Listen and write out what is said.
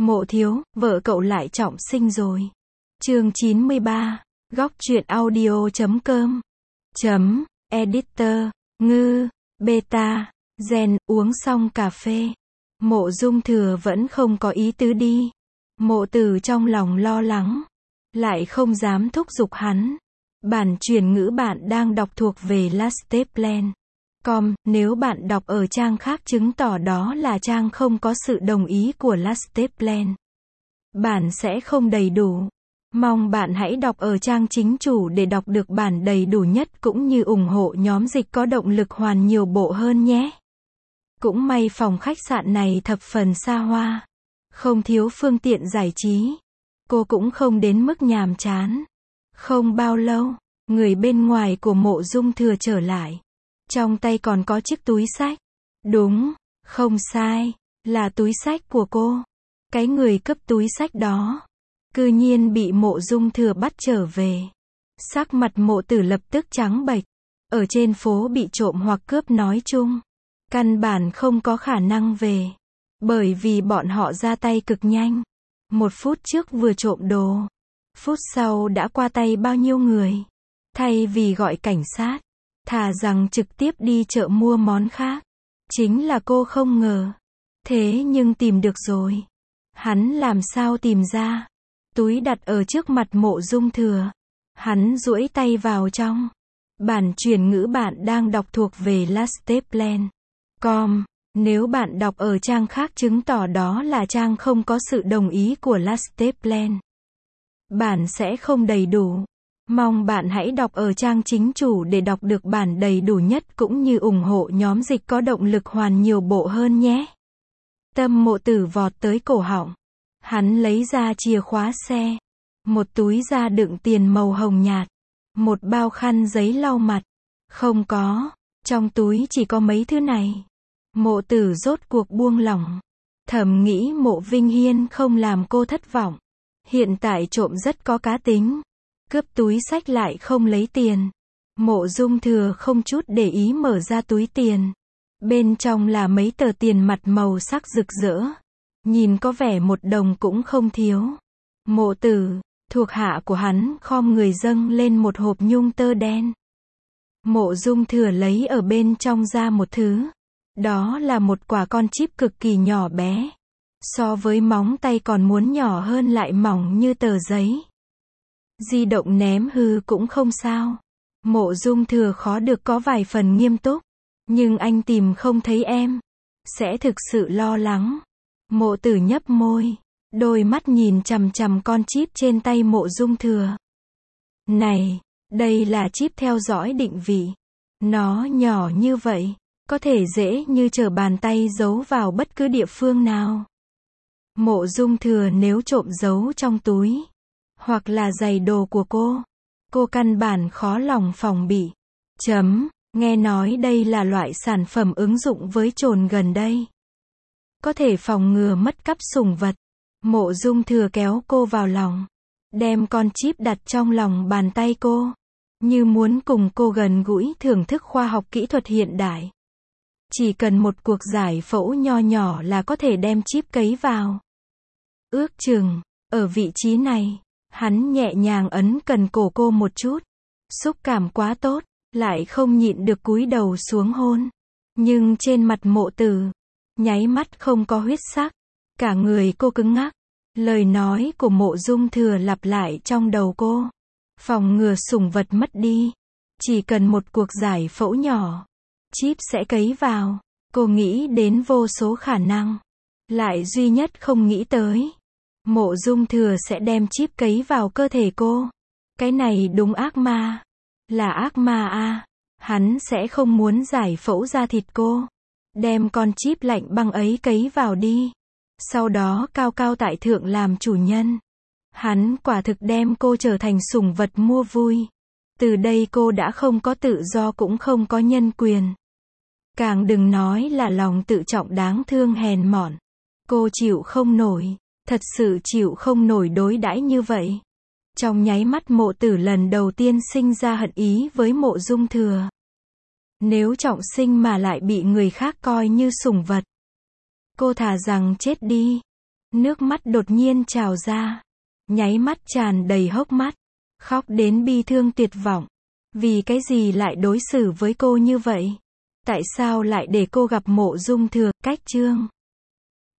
Mộ thiếu, vợ cậu lại trọng sinh rồi. Chương 93, góc truyện audio.com. Editor, ngư, beta, gen, uống xong cà phê. Mộ Dung Thừa vẫn không có ý tứ đi. Mộ Tử trong lòng lo lắng, lại không dám thúc giục hắn. Bản truyền ngữ bạn đang đọc thuộc về Lasteplan.com, nếu bạn đọc ở trang khác chứng tỏ đó là trang không có sự đồng ý của Lasteplan. Bản sẽ không đầy đủ. Mong bạn hãy đọc ở trang chính chủ để đọc được bản đầy đủ nhất cũng như ủng hộ nhóm dịch có động lực hoàn nhiều bộ hơn nhé. Cũng may phòng khách sạn này thập phần xa hoa, không thiếu phương tiện giải trí. Cô cũng không đến mức nhàm chán. Không bao lâu, người bên ngoài của Mộ Dung Thừa trở lại. Trong tay còn có chiếc túi xách. Đúng, không sai, là túi xách của cô. Cái người cướp túi xách đó, cư nhiên bị Mộ Dung Thừa bắt trở về. Sắc mặt Mộ Tử lập tức trắng bệch. Ở trên phố bị trộm hoặc cướp nói chung, căn bản không có khả năng về. Bởi vì bọn họ ra tay cực nhanh. 1 phút trước vừa trộm đồ, phút sau đã qua tay bao nhiêu người. Thay vì gọi cảnh sát, thà rằng trực tiếp đi chợ mua món khác. Chính là cô không ngờ. Thế nhưng tìm được rồi. Hắn làm sao tìm ra? Túi đặt ở trước mặt Mộ Dung Thừa. Hắn duỗi tay vào trong. Bản truyền ngữ bạn đang đọc thuộc về Lasteplan.com. Nếu bạn đọc ở trang khác chứng tỏ đó là trang không có sự đồng ý của Lasteplan. Bản sẽ không đầy đủ. Mong bạn hãy đọc ở trang chính chủ để đọc được bản đầy đủ nhất cũng như ủng hộ nhóm dịch có động lực hoàn nhiều bộ hơn nhé. Tâm Mộ Tử vọt tới cổ họng. Hắn lấy ra chìa khóa xe, một túi da đựng tiền màu hồng nhạt, một bao khăn giấy lau mặt. Không có, trong túi chỉ có mấy thứ này. Mộ Tử rốt cuộc buông lỏng. Thầm nghĩ Mộ Vinh Hiên không làm cô thất vọng. Hiện tại trộm rất có cá tính. Cướp túi xách lại không lấy tiền. Mộ Dung Thừa không chút để ý mở ra túi tiền. Bên trong là mấy tờ tiền mặt màu sắc rực rỡ. Nhìn có vẻ 1 đồng cũng không thiếu. Mộ Tử, thuộc hạ của hắn, khom người dâng lên một hộp nhung tơ đen. Mộ Dung Thừa lấy ở bên trong ra một thứ. Đó là một quả con chip cực kỳ nhỏ bé. So với móng tay còn muốn nhỏ hơn, lại mỏng như tờ giấy. Di động ném hư cũng không sao. Mộ Dung Thừa khó được có vài phần nghiêm túc. Nhưng anh tìm không thấy em, sẽ thực sự lo lắng. Mộ Tử nhấp môi, đôi mắt nhìn chằm chằm con chip trên tay Mộ Dung Thừa. Này, đây là chip theo dõi định vị. Nó nhỏ như vậy, có thể dễ như trở bàn tay giấu vào bất cứ địa phương nào. Mộ Dung Thừa nếu trộm giấu trong túi, hoặc là giày đồ của cô căn bản khó lòng phòng bị. Nghe nói đây là loại sản phẩm ứng dụng với chồn gần đây. Có thể phòng ngừa mất cắp sủng vật. Mộ Dung Thừa kéo cô vào lòng, đem con chip đặt trong lòng bàn tay cô, như muốn cùng cô gần gũi thưởng thức khoa học kỹ thuật hiện đại. Chỉ cần một cuộc giải phẫu nho nhỏ là có thể đem chip cấy vào. Ước chừng, ở vị trí này, hắn nhẹ nhàng ấn cần cổ cô một chút. Xúc cảm quá tốt, lại không nhịn được cúi đầu xuống hôn. Nhưng trên mặt Mộ Tử, nháy mắt không có huyết sắc. Cả người cô cứng ngắc. Lời nói của Mộ Dung Thừa lặp lại trong đầu cô. Phòng ngừa sủng vật mất đi. Chỉ cần một cuộc giải phẫu nhỏ, chip sẽ cấy vào. Cô nghĩ đến vô số khả năng. Lại duy nhất không nghĩ tới, Mộ Dung Thừa sẽ đem chip cấy vào cơ thể cô. Cái này đúng ác ma. Là ác ma à. Hắn sẽ không muốn giải phẫu da thịt cô. Đem con chip lạnh băng ấy cấy vào đi. Sau đó cao cao tại thượng làm chủ nhân. Hắn quả thực đem cô trở thành sủng vật mua vui. Từ đây cô đã không có tự do cũng không có nhân quyền. Càng đừng nói là lòng tự trọng đáng thương hèn mọn. Cô chịu không nổi. Thật sự chịu không nổi đối đãi như vậy. Trong nháy mắt Mộ Tử lần đầu tiên sinh ra hận ý với Mộ Dung Thừa. Nếu trọng sinh mà lại bị người khác coi như sủng vật, cô thà rằng chết đi. Nước mắt đột nhiên trào ra. Nháy mắt tràn đầy hốc mắt. Khóc đến bi thương tuyệt vọng. Vì cái gì lại đối xử với cô như vậy? Tại sao lại để cô gặp Mộ Dung Thừa? Cách chương